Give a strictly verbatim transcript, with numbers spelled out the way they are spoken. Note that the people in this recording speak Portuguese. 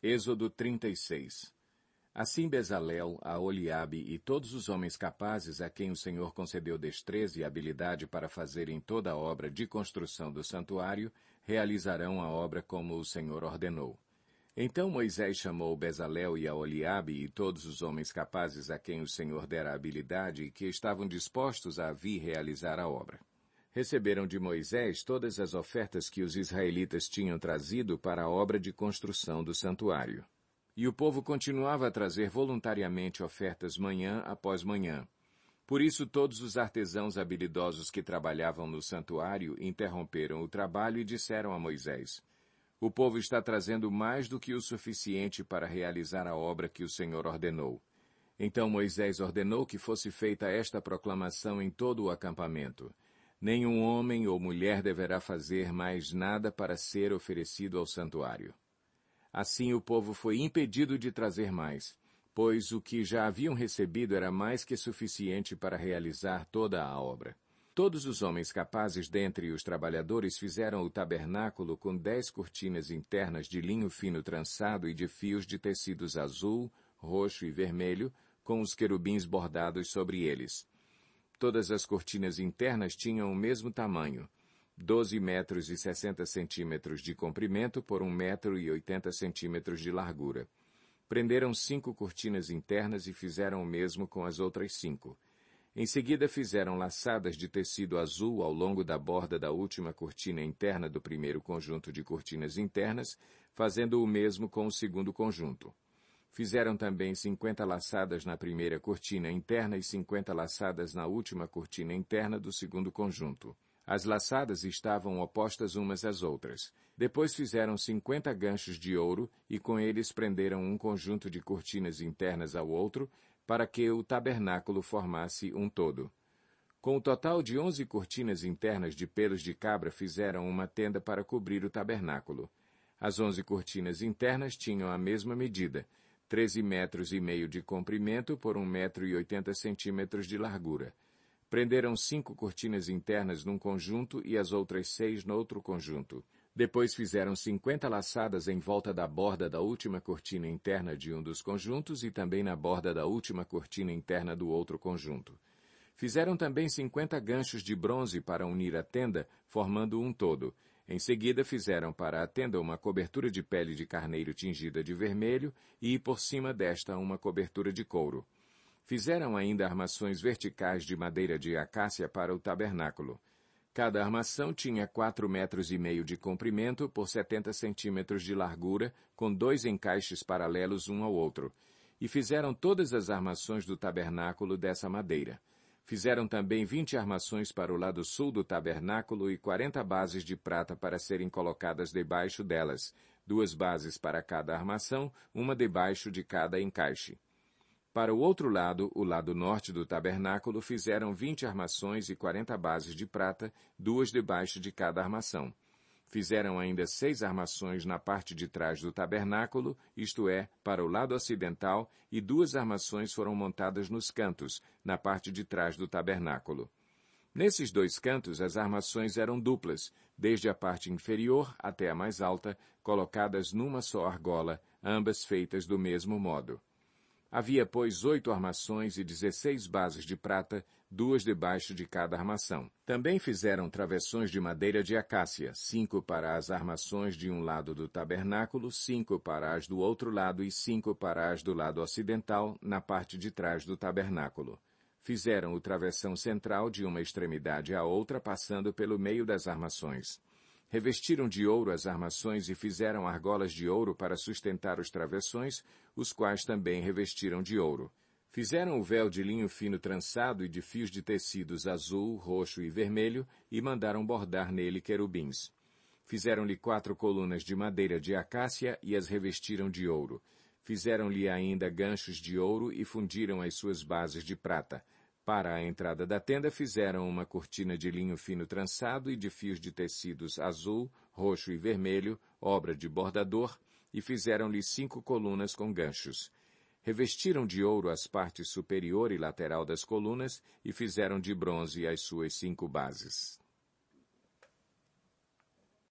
Êxodo trinta e seis. Assim Bezalel, Aholiabe e todos os homens capazes a quem o Senhor concedeu destreza e habilidade para fazerem toda a obra de construção do santuário, realizarão a obra como o Senhor ordenou. Então Moisés chamou Bezalel e Aholiabe e todos os homens capazes a quem o Senhor dera habilidade e que estavam dispostos a vir realizar a obra. Receberam de Moisés todas as ofertas que os israelitas tinham trazido para a obra de construção do santuário. E o povo continuava a trazer voluntariamente ofertas manhã após manhã. Por isso todos os artesãos habilidosos que trabalhavam no santuário interromperam o trabalho e disseram a Moisés: O povo está trazendo mais do que o suficiente para realizar a obra que o Senhor ordenou. Então Moisés ordenou que fosse feita esta proclamação em todo o acampamento: Nenhum homem ou mulher deverá fazer mais nada para ser oferecido ao santuário. Assim o povo foi impedido de trazer mais, pois o que já haviam recebido era mais que suficiente para realizar toda a obra. Todos os homens capazes dentre os trabalhadores fizeram o tabernáculo com dez cortinas internas de linho fino trançado e de fios de tecidos azul, roxo e vermelho, com os querubins bordados sobre eles. Todas as cortinas internas tinham o mesmo tamanho, doze metros e sessenta centímetros de comprimento por um metro e oitenta centímetros de largura. Prenderam cinco cortinas internas e fizeram o mesmo com as outras cinco. Em seguida fizeram laçadas de tecido azul ao longo da borda da última cortina interna do primeiro conjunto de cortinas internas, fazendo o mesmo com o segundo conjunto. Fizeram também cinquenta laçadas na primeira cortina interna e cinquenta laçadas na última cortina interna do segundo conjunto. As laçadas estavam opostas umas às outras. Depois fizeram cinquenta ganchos de ouro e com eles prenderam um conjunto de cortinas internas ao outro, para que o tabernáculo formasse um todo. Com o total de onze cortinas internas de pelos de cabra fizeram uma tenda para cobrir o tabernáculo. As onze cortinas internas tinham a mesma medida, treze metros e meio de comprimento por um metro e oitenta centímetros de largura. Prenderam cinco cortinas internas num conjunto e as outras seis no outro conjunto. Depois fizeram cinquenta laçadas em volta da borda da última cortina interna de um dos conjuntos e também na borda da última cortina interna do outro conjunto. Fizeram também cinquenta ganchos de bronze para unir a tenda, formando um todo. Em seguida fizeram para a tenda uma cobertura de pele de carneiro tingida de vermelho e, por cima desta, uma cobertura de couro. Fizeram ainda armações verticais de madeira de acácia para o tabernáculo. Cada armação tinha quatro metros e meio de comprimento por setenta centímetros de largura, com dois encaixes paralelos um ao outro. E fizeram todas as armações do tabernáculo dessa madeira. Fizeram também vinte armações para o lado sul do tabernáculo e quarenta bases de prata para serem colocadas debaixo delas, duas bases para cada armação, uma debaixo de cada encaixe. Para o outro lado, o lado norte do tabernáculo, fizeram vinte armações e quarenta bases de prata, duas debaixo de cada armação. Fizeram ainda seis armações na parte de trás do tabernáculo, isto é, para o lado ocidental, e duas armações foram montadas nos cantos, na parte de trás do tabernáculo. Nesses dois cantos, as armações eram duplas, desde a parte inferior até a mais alta, colocadas numa só argola, ambas feitas do mesmo modo. Havia, pois, oito armações e dezesseis bases de prata, duas debaixo de cada armação. Também fizeram travessões de madeira de acácia, cinco para as armações de um lado do tabernáculo, cinco para as do outro lado e cinco para as do lado ocidental, na parte de trás do tabernáculo. Fizeram o travessão central de uma extremidade à outra, passando pelo meio das armações. Revestiram de ouro as armações e fizeram argolas de ouro para sustentar os travessões, os quais também revestiram de ouro. Fizeram o véu de linho fino trançado e de fios de tecidos azul, roxo e vermelho e mandaram bordar nele querubins. Fizeram-lhe quatro colunas de madeira de acácia e as revestiram de ouro. Fizeram-lhe ainda ganchos de ouro e fundiram as suas bases de prata. Para a entrada da tenda fizeram uma cortina de linho fino trançado e de fios de tecidos azul, roxo e vermelho, obra de bordador, e fizeram-lhe cinco colunas com ganchos. Revestiram de ouro as partes superior e lateral das colunas e fizeram de bronze as suas cinco bases.